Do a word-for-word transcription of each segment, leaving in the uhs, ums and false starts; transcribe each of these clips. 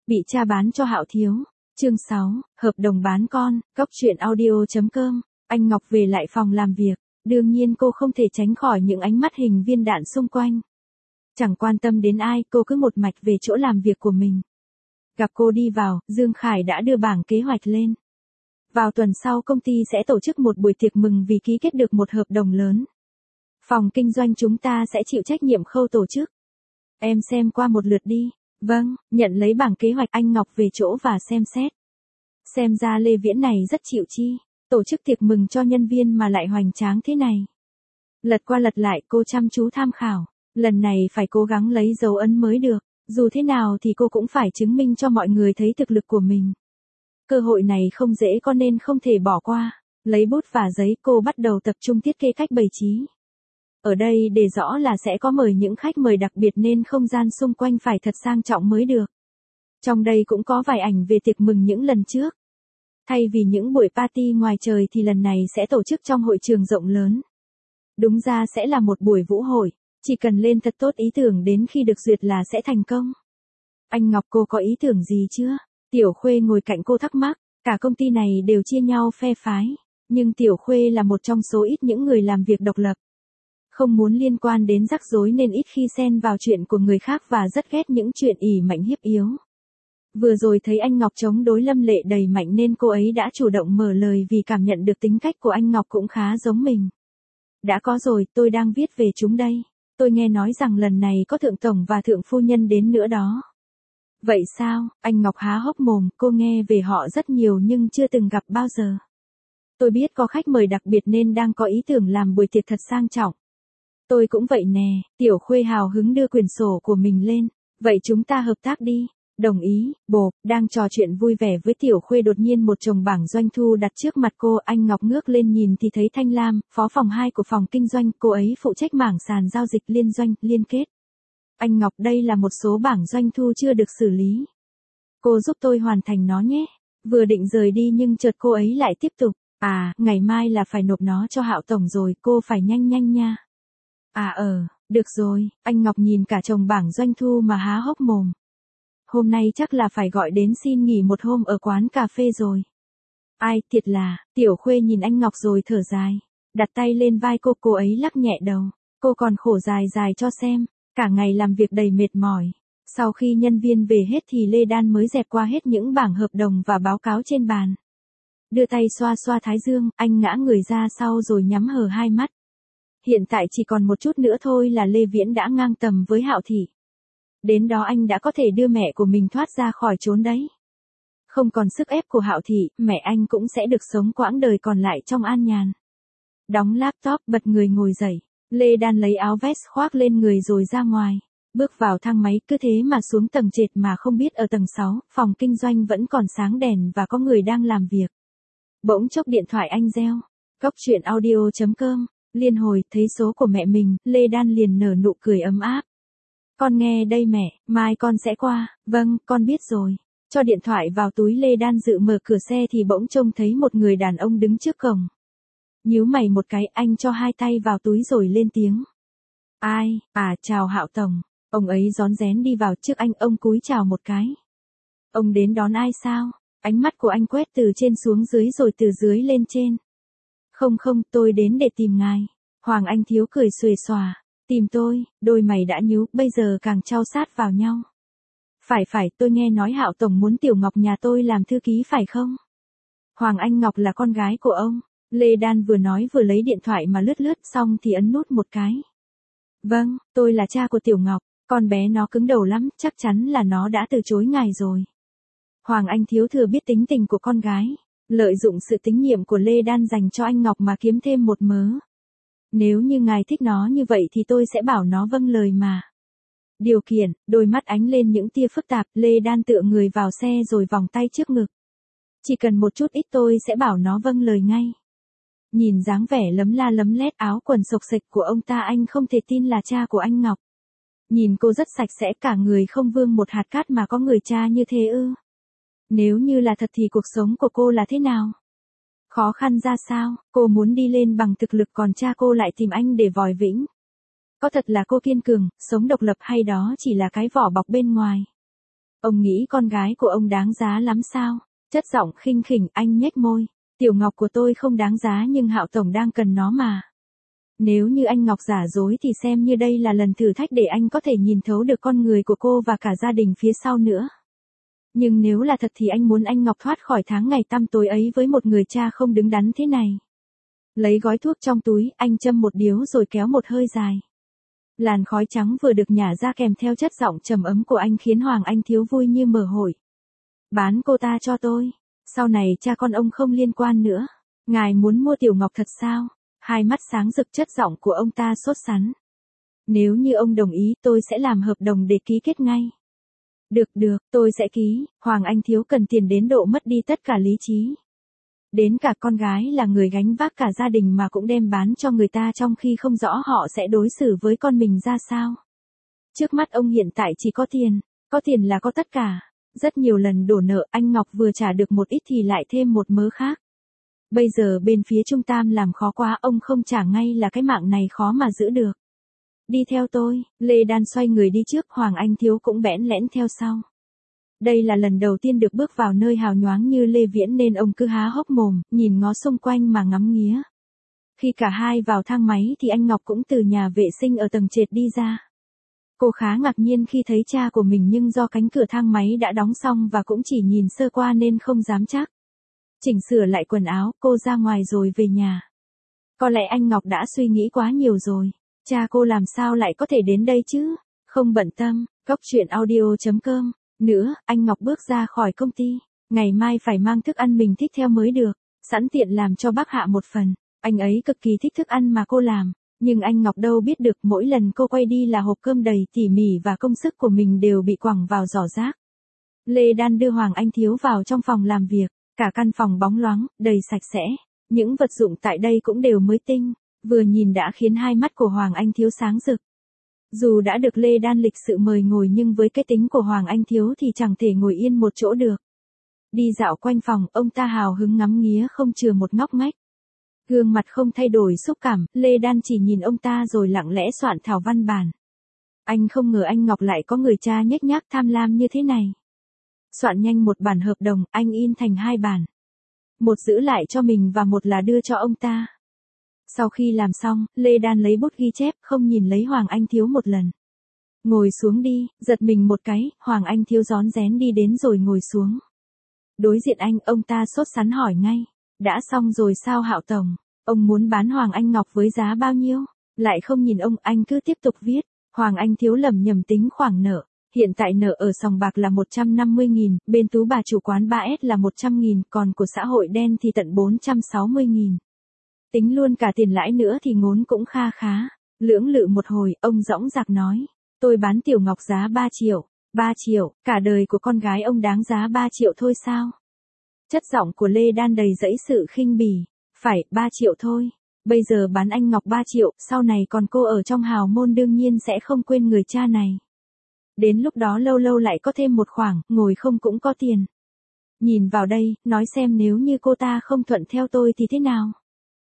Bị cha bán cho Hạo Thiếu. Chương sáu, hợp đồng bán con, cóc truyện audio chấm com. Anh Ngọc về lại phòng làm việc, đương nhiên cô không thể tránh khỏi những ánh mắt hình viên đạn xung quanh. Chẳng quan tâm đến ai, cô cứ một mạch về chỗ làm việc của mình. Gặp cô đi vào, Dương Khải đã đưa bảng kế hoạch lên. Vào tuần sau công ty sẽ tổ chức một buổi tiệc mừng vì ký kết được một hợp đồng lớn. Phòng kinh doanh chúng ta sẽ chịu trách nhiệm khâu tổ chức. Em xem qua một lượt đi. Vâng, nhận lấy bảng kế hoạch anh Ngọc về chỗ và xem xét. Xem ra Lê Viễn này rất chịu chi, tổ chức tiệc mừng cho nhân viên mà lại hoành tráng thế này. Lật qua lật lại cô chăm chú tham khảo, lần này phải cố gắng lấy dấu ấn mới được, dù thế nào thì cô cũng phải chứng minh cho mọi người thấy thực lực của mình. Cơ hội này không dễ có nên không thể bỏ qua, lấy bút và giấy cô bắt đầu tập trung thiết kế cách bày trí. Ở đây để rõ là sẽ có mời những khách mời đặc biệt nên không gian xung quanh phải thật sang trọng mới được. Trong đây cũng có vài ảnh về tiệc mừng những lần trước. Thay vì những buổi party ngoài trời thì lần này sẽ tổ chức trong hội trường rộng lớn. Đúng ra sẽ là một buổi vũ hội, chỉ cần lên thật tốt ý tưởng đến khi được duyệt là sẽ thành công. Anh Ngọc cô có ý tưởng gì chưa? Tiểu Khuê ngồi cạnh cô thắc mắc, cả công ty này đều chia nhau phe phái, nhưng Tiểu Khuê là một trong số ít những người làm việc độc lập. Không muốn liên quan đến rắc rối nên ít khi xen vào chuyện của người khác và rất ghét những chuyện ỷ mạnh hiếp yếu. Vừa rồi thấy anh Ngọc chống đối Lâm Lệ đầy mạnh nên cô ấy đã chủ động mở lời vì cảm nhận được tính cách của anh Ngọc cũng khá giống mình. Đã có rồi, tôi đang viết về chúng đây. Tôi nghe nói rằng lần này có thượng tổng và thượng phu nhân đến nữa đó. Vậy sao? Anh Ngọc há hốc mồm, cô nghe về họ rất nhiều nhưng chưa từng gặp bao giờ. Tôi biết có khách mời đặc biệt nên đang có ý tưởng làm buổi tiệc thật sang trọng. Tôi cũng vậy nè, Tiểu Khuê hào hứng đưa quyển sổ của mình lên. Vậy chúng ta hợp tác đi. Đồng ý, bộp, đang trò chuyện vui vẻ với Tiểu Khuê đột nhiên một chồng bảng doanh thu đặt trước mặt cô. Anh Ngọc ngước lên nhìn thì thấy Thanh Lam, phó phòng hai của phòng kinh doanh, cô ấy phụ trách mảng sàn giao dịch liên doanh, liên kết. Anh Ngọc đây là một số bảng doanh thu chưa được xử lý. Cô giúp tôi hoàn thành nó nhé. Vừa định rời đi nhưng chợt cô ấy lại tiếp tục. À, ngày mai là phải nộp nó cho Hạo Tổng rồi, cô phải nhanh nhanh nha. À ờ, được rồi, anh Ngọc nhìn cả chồng bảng doanh thu mà há hốc mồm. Hôm nay chắc là phải gọi đến xin nghỉ một hôm ở quán cà phê rồi. Ai, thiệt là, Tiểu Khuê nhìn anh Ngọc rồi thở dài. Đặt tay lên vai cô, cô ấy lắc nhẹ đầu. Cô còn khổ dài dài cho xem, cả ngày làm việc đầy mệt mỏi. Sau khi nhân viên về hết thì Lê Đan mới dẹp qua hết những bảng hợp đồng và báo cáo trên bàn. Đưa tay xoa xoa thái dương, anh ngã người ra sau rồi nhắm hờ hai mắt. Hiện tại chỉ còn một chút nữa thôi là Lê Viễn đã ngang tầm với Hạo Thị. Đến đó anh đã có thể đưa mẹ của mình thoát ra khỏi chốn đấy. Không còn sức ép của Hạo Thị, mẹ anh cũng sẽ được sống quãng đời còn lại trong an nhàn. Đóng laptop, bật người ngồi dậy. Lê Đan lấy áo vest khoác lên người rồi ra ngoài. Bước vào thang máy, cứ thế mà xuống tầng trệt mà không biết ở tầng sáu, phòng kinh doanh vẫn còn sáng đèn và có người đang làm việc. Bỗng chốc điện thoại anh reo. Cóc truyện audio chấm com. Liên hồi, thấy số của mẹ mình, Lê Đan liền nở nụ cười ấm áp. Con nghe đây mẹ, mai con sẽ qua. Vâng, con biết rồi. Cho điện thoại vào túi, Lê Đan dự mở cửa xe thì bỗng trông thấy một người đàn ông đứng trước cổng. Nhíu mày một cái, anh cho hai tay vào túi rồi lên tiếng. Ai, à chào Hạo Tổng. Ông ấy rón rén đi vào trước anh, ông cúi chào một cái. Ông đến đón ai sao? Ánh mắt của anh quét từ trên xuống dưới rồi từ dưới lên trên. Không không, tôi đến để tìm ngài. Hoàng Anh Thiếu cười xuề xòa. Tìm tôi, đôi mày đã nhíu, bây giờ càng chau sát vào nhau. Phải phải, tôi nghe nói Hạo Tổng muốn Tiểu Ngọc nhà tôi làm thư ký phải không? Hoàng Anh Ngọc là con gái của ông. Lê Đan vừa nói vừa lấy điện thoại mà lướt lướt xong thì ấn nút một cái. Vâng, tôi là cha của Tiểu Ngọc, con bé nó cứng đầu lắm, chắc chắn là nó đã từ chối ngài rồi. Hoàng Anh Thiếu thừa biết tính tình của con gái, lợi dụng sự tín nhiệm của Lê Đan dành cho anh Ngọc mà kiếm thêm một mớ. Nếu như ngài thích nó như vậy thì tôi sẽ bảo nó vâng lời mà. Điều kiện, đôi mắt ánh lên những tia phức tạp, Lê Đan tựa người vào xe rồi vòng tay trước ngực. Chỉ cần một chút ít tôi sẽ bảo nó vâng lời ngay. Nhìn dáng vẻ lấm la lấm lét áo quần xộc xệch của ông ta anh không thể tin là cha của anh Ngọc. Nhìn cô rất sạch sẽ, cả người không vương một hạt cát mà có người cha như thế ư. Nếu như là thật thì cuộc sống của cô là thế nào? Khó khăn ra sao, cô muốn đi lên bằng thực lực còn cha cô lại tìm anh để vòi vĩnh. Có thật là cô kiên cường, sống độc lập hay đó chỉ là cái vỏ bọc bên ngoài? Ông nghĩ con gái của ông đáng giá lắm sao? Chất giọng khinh khỉnh, anh nhếch môi. Tiểu Ngọc của tôi không đáng giá nhưng Hạo Tổng đang cần nó mà. Nếu như anh Ngọc giả dối thì xem như đây là lần thử thách để anh có thể nhìn thấu được con người của cô và cả gia đình phía sau nữa. Nhưng nếu là thật thì anh muốn anh Ngọc thoát khỏi tháng ngày tăm tối ấy với một người cha không đứng đắn thế này. Lấy gói thuốc trong túi, anh châm một điếu rồi kéo một hơi dài. Làn khói trắng vừa được nhả ra kèm theo chất giọng trầm ấm của anh khiến Hoàng Anh Thiếu vui như mở hội. Bán cô ta cho tôi. Sau này cha con ông không liên quan nữa. Ngài muốn mua Tiểu Ngọc thật sao? Hai mắt sáng rực, chất giọng của ông ta sốt sắng. Nếu như ông đồng ý tôi sẽ làm hợp đồng để ký kết ngay. Được được, tôi sẽ ký. Hoàng Anh Thiếu cần tiền đến độ mất đi tất cả lý trí. Đến cả con gái là người gánh vác cả gia đình mà cũng đem bán cho người ta trong khi không rõ họ sẽ đối xử với con mình ra sao. Trước mắt ông hiện tại chỉ có tiền. Có tiền là có tất cả. Rất nhiều lần đổ nợ, anh Ngọc vừa trả được một ít thì lại thêm một mớ khác. Bây giờ bên phía Trung Tam làm khó quá, ông không trả ngay là cái mạng này khó mà giữ được. Đi theo tôi. Lê Đan xoay người đi trước, Hoàng Anh Thiếu cũng bẽn lẽn theo sau. Đây là lần đầu tiên được bước vào nơi hào nhoáng như Lê Viễn nên ông cứ há hốc mồm, nhìn ngó xung quanh mà ngắm nghía. Khi cả hai vào thang máy thì anh Ngọc cũng từ nhà vệ sinh ở tầng trệt đi ra. Cô khá ngạc nhiên khi thấy cha của mình nhưng do cánh cửa thang máy đã đóng xong và cũng chỉ nhìn sơ qua nên không dám chắc. Chỉnh sửa lại quần áo, cô ra ngoài rồi về nhà. Có lẽ anh Ngọc đã suy nghĩ quá nhiều rồi. Cha cô làm sao lại có thể đến đây chứ? Không bận tâm. Cốc truyện audio chấm com. Nữa, anh Ngọc bước ra khỏi công ty. Ngày mai phải mang thức ăn mình thích theo mới được. Sẵn tiện làm cho bác Hạ một phần. Anh ấy cực kỳ thích thức ăn mà cô làm. Nhưng anh Ngọc đâu biết được mỗi lần cô quay đi là hộp cơm đầy tỉ mỉ và công sức của mình đều bị quẳng vào giỏ rác. Lê Đan đưa Hoàng Anh Thiếu vào trong phòng làm việc. Cả căn phòng bóng loáng, đầy sạch sẽ. Những vật dụng tại đây cũng đều mới tinh. Vừa nhìn đã khiến hai mắt của Hoàng Anh Thiếu sáng rực. Dù đã được Lê Đan lịch sự mời ngồi nhưng với cái tính của Hoàng Anh Thiếu thì chẳng thể ngồi yên một chỗ được. Đi dạo quanh phòng, ông ta hào hứng ngắm nghía không chừa một ngóc ngách. Gương mặt không thay đổi xúc cảm, Lê Đan chỉ nhìn ông ta rồi lặng lẽ soạn thảo văn bản. Anh không ngờ anh Ngọc lại có người cha nhếch nhác tham lam như thế này. Soạn nhanh một bản hợp đồng, anh in thành hai bản. Một giữ lại cho mình và một là đưa cho ông ta. Sau khi làm xong, Lê Đan lấy bút ghi chép, không nhìn lấy Hoàng Anh Thiếu một lần. Ngồi xuống đi, giật mình một cái, Hoàng Anh Thiếu rón rén đi đến rồi ngồi xuống. Đối diện anh, ông ta sốt sắng hỏi ngay. Đã xong rồi sao Hạo Tổng? Ông muốn bán Hoàng Anh Ngọc với giá bao nhiêu? Lại không nhìn ông, anh cứ tiếp tục viết. Hoàng Anh Thiếu lẩm nhẩm tính khoản nợ. Hiện tại nợ ở sòng bạc là một trăm năm mươi nghìn, bên tú bà chủ quán ba S là một trăm nghìn, còn của xã hội đen thì tận bốn trăm sáu mươi nghìn. Tính luôn cả tiền lãi nữa thì ngốn cũng kha khá. Lưỡng lự một hồi, ông dõng dạc nói. Tôi bán Tiểu Ngọc giá ba triệu. ba triệu, cả đời của con gái ông đáng giá ba triệu thôi sao? Chất giọng của Lê Đan đầy dẫy sự khinh bỉ. Phải, ba triệu thôi. Bây giờ bán anh Ngọc ba triệu, sau này còn cô ở trong hào môn đương nhiên sẽ không quên người cha này. Đến lúc đó lâu lâu lại có thêm một khoản, ngồi không cũng có tiền. Nhìn vào đây, nói xem nếu như cô ta không thuận theo tôi thì thế nào?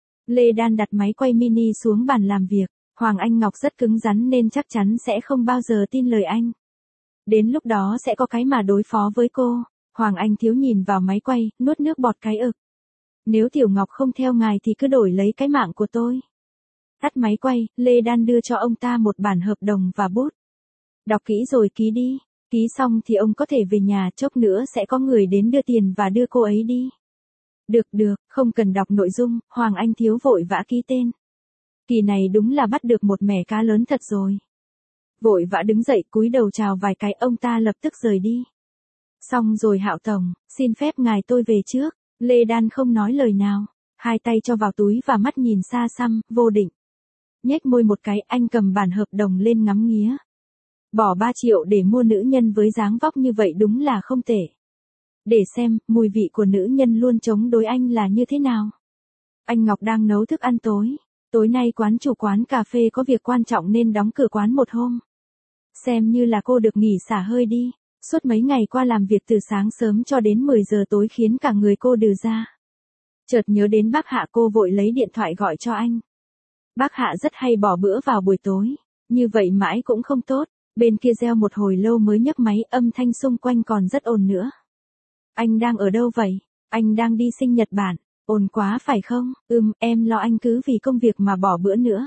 Lê Đan đặt máy quay mini xuống bàn làm việc. Hoàng Anh Ngọc rất cứng rắn nên chắc chắn sẽ không bao giờ tin lời anh. Đến lúc đó sẽ có cái mà đối phó với cô. Hoàng Anh Thiếu nhìn vào máy quay, nuốt nước bọt cái ực. Nếu Tiểu Ngọc không theo ngài thì cứ đổi lấy cái mạng của tôi. Tắt máy quay, Lê Đan đưa cho ông ta một bản hợp đồng và bút. Đọc kỹ rồi ký đi. Ký xong thì ông có thể về nhà, chốc nữa sẽ có người đến đưa tiền và đưa cô ấy đi. Được được, không cần đọc nội dung, Hoàng Anh Thiếu vội vã ký tên. Kỳ này đúng là bắt được một mẻ cá lớn thật rồi. Vội vã đứng dậy cúi đầu chào vài cái, ông ta lập tức rời đi. Xong rồi Hạo Tổng, xin phép ngài tôi về trước. Lê Đan không nói lời nào, hai tay cho vào túi và mắt nhìn xa xăm, vô định. Nhếch môi một cái, anh cầm bản hợp đồng lên ngắm nghía. Bỏ ba triệu để mua nữ nhân với dáng vóc như vậy đúng là không tệ. Để xem, mùi vị của nữ nhân luôn chống đối anh là như thế nào. Anh Ngọc đang nấu thức ăn tối. Tối nay quán chủ quán cà phê có việc quan trọng nên đóng cửa quán một hôm. Xem như là cô được nghỉ xả hơi đi. Suốt mấy ngày qua làm việc từ sáng sớm cho đến mười giờ tối khiến cả người cô đừ ra. Chợt nhớ đến bác Hạ, cô vội lấy điện thoại gọi cho anh. Bác Hạ rất hay bỏ bữa vào buổi tối. Như vậy mãi cũng không tốt. Bên kia reo một hồi lâu mới nhấc máy, âm thanh xung quanh còn rất ồn nữa. Anh đang ở đâu vậy? Anh đang đi sinh nhật bạn. Ồn quá phải không? Ừm, em lo anh cứ vì công việc mà bỏ bữa nữa.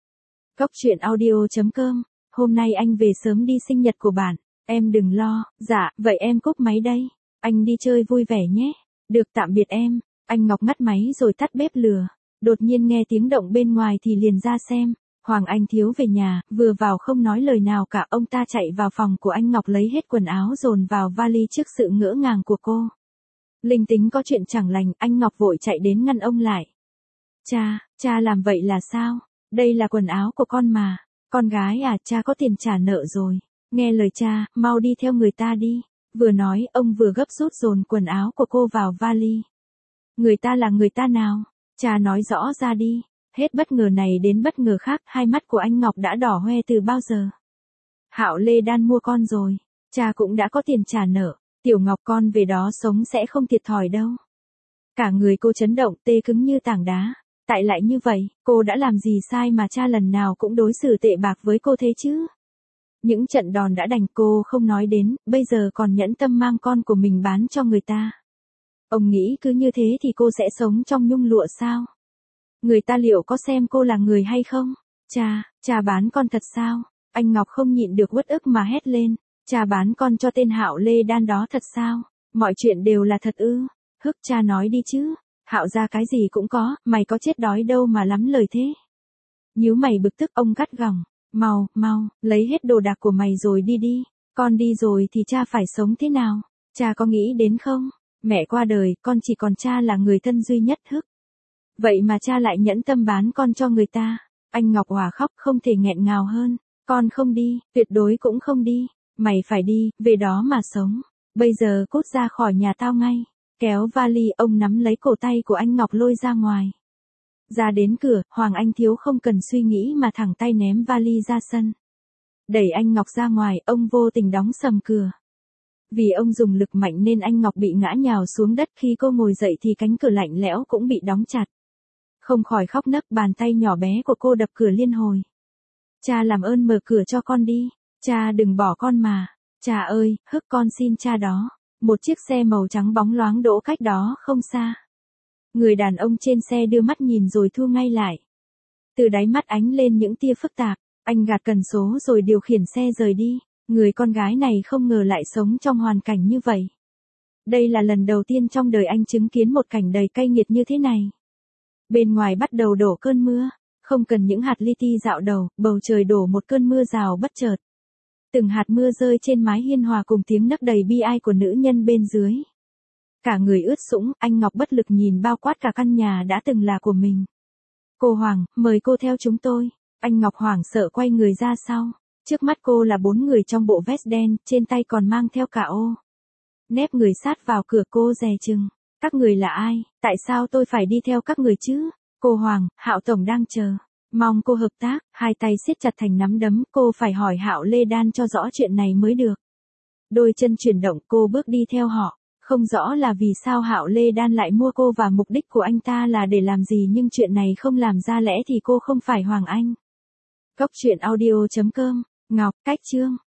Cóc truyện audio chấm com. Hôm nay anh về sớm đi sinh nhật của bạn. Em đừng lo. Dạ, vậy em cúp máy đây. Anh đi chơi vui vẻ nhé. Được, tạm biệt em. Anh Ngọc ngắt máy rồi tắt bếp lửa. Đột nhiên nghe tiếng động bên ngoài thì liền ra xem. Hoàng Anh Thiếu về nhà, vừa vào không nói lời nào cả, ông ta chạy vào phòng của anh Ngọc lấy hết quần áo dồn vào vali trước sự ngỡ ngàng của cô. Linh tính có chuyện chẳng lành, anh Ngọc vội chạy đến ngăn ông lại. Cha, cha làm vậy là sao? Đây là quần áo của con mà. Con gái à, cha có tiền trả nợ rồi. Nghe lời cha, mau đi theo người ta đi. Vừa nói, ông vừa gấp rút dồn quần áo của cô vào vali. Người ta là người ta nào? Cha nói rõ ra đi. Hết bất ngờ này đến bất ngờ khác, hai mắt của anh Ngọc đã đỏ hoe từ bao giờ. Hạo Lê Đan mua con rồi. Cha cũng đã có tiền trả nợ. Tiểu Ngọc con về đó sống sẽ không thiệt thòi đâu. Cả người cô chấn động, tê cứng như tảng đá. Tại lại như vậy, cô đã làm gì sai mà cha lần nào cũng đối xử tệ bạc với cô thế chứ? Những trận đòn đã đành cô không nói đến, bây giờ còn nhẫn tâm mang con của mình bán cho người ta. Ông nghĩ cứ như thế thì cô sẽ sống trong nhung lụa sao? Người ta liệu có xem cô là người hay không? Cha, cha bán con thật sao? Anh Ngọc không nhịn được uất ức mà hét lên. Cha bán con cho tên Hạo Lê Đan đó thật sao? Mọi chuyện đều là thật ư? Hức, cha nói đi chứ. Hạo ra cái gì cũng có, mày có chết đói đâu mà lắm lời thế. Nhíu mày bực tức, ông gắt gỏng. Mau, mau, lấy hết đồ đạc của mày rồi đi đi. Con đi rồi thì cha phải sống thế nào? Cha có nghĩ đến không? Mẹ qua đời, con chỉ còn cha là người thân duy nhất. Hức. Vậy mà cha lại nhẫn tâm bán con cho người ta. Anh Ngọc Hòa khóc không thể nghẹn ngào hơn. Con không đi, tuyệt đối cũng không đi. Mày phải đi, về đó mà sống. Bây giờ cút ra khỏi nhà tao ngay. Kéo vali, ông nắm lấy cổ tay của anh Ngọc lôi ra ngoài. Ra đến cửa, Hoàng Anh Thiếu không cần suy nghĩ mà thẳng tay ném vali ra sân. Đẩy anh Ngọc ra ngoài, ông vô tình đóng sầm cửa. Vì ông dùng lực mạnh nên anh Ngọc bị ngã nhào xuống đất, khi cô ngồi dậy thì cánh cửa lạnh lẽo cũng bị đóng chặt. Không khỏi khóc nấc, bàn tay nhỏ bé của cô đập cửa liên hồi. Cha làm ơn mở cửa cho con đi. Cha đừng bỏ con mà. Cha ơi, Hức con xin cha đó. Một chiếc xe màu trắng bóng loáng đỗ cách đó không xa. Người đàn ông trên xe đưa mắt nhìn rồi thu ngay lại. Từ đáy mắt ánh lên những tia phức tạp. Anh gạt cần số rồi điều khiển xe rời đi. Người con gái này không ngờ lại sống trong hoàn cảnh như vậy. Đây là lần đầu tiên trong đời anh chứng kiến một cảnh đầy cay nghiệt như thế này. Bên ngoài bắt đầu đổ cơn mưa. Không cần những hạt li ti dạo đầu, bầu trời đổ một cơn mưa rào bất chợt. Từng hạt mưa rơi trên mái hiên hòa cùng tiếng nấc đầy bi ai của nữ nhân bên dưới. Cả người ướt sũng, anh Ngọc bất lực nhìn bao quát cả căn nhà đã từng là của mình. Cô Hoàng, mời cô theo chúng tôi. Anh Ngọc hoảng sợ quay người ra sau. Trước mắt cô là bốn người trong bộ vest đen, trên tay còn mang theo cả ô. Nép người sát vào cửa, cô dè chừng. Các người là ai? Tại sao tôi phải đi theo các người chứ? Cô Hoàng, Hạo Tổng đang chờ. Mong cô hợp tác. Hai tay siết chặt thành nắm đấm, cô phải hỏi Hạo Lê Đan cho rõ chuyện này mới được. Đôi chân chuyển động, cô bước đi theo họ. Không rõ là vì sao Hạo Lê Đan lại mua cô và mục đích của anh ta là để làm gì, nhưng chuyện này không làm ra lẽ thì cô không phải Hoàng Anh. Cóc truyện audio chấm com. Ngọc, cách chương.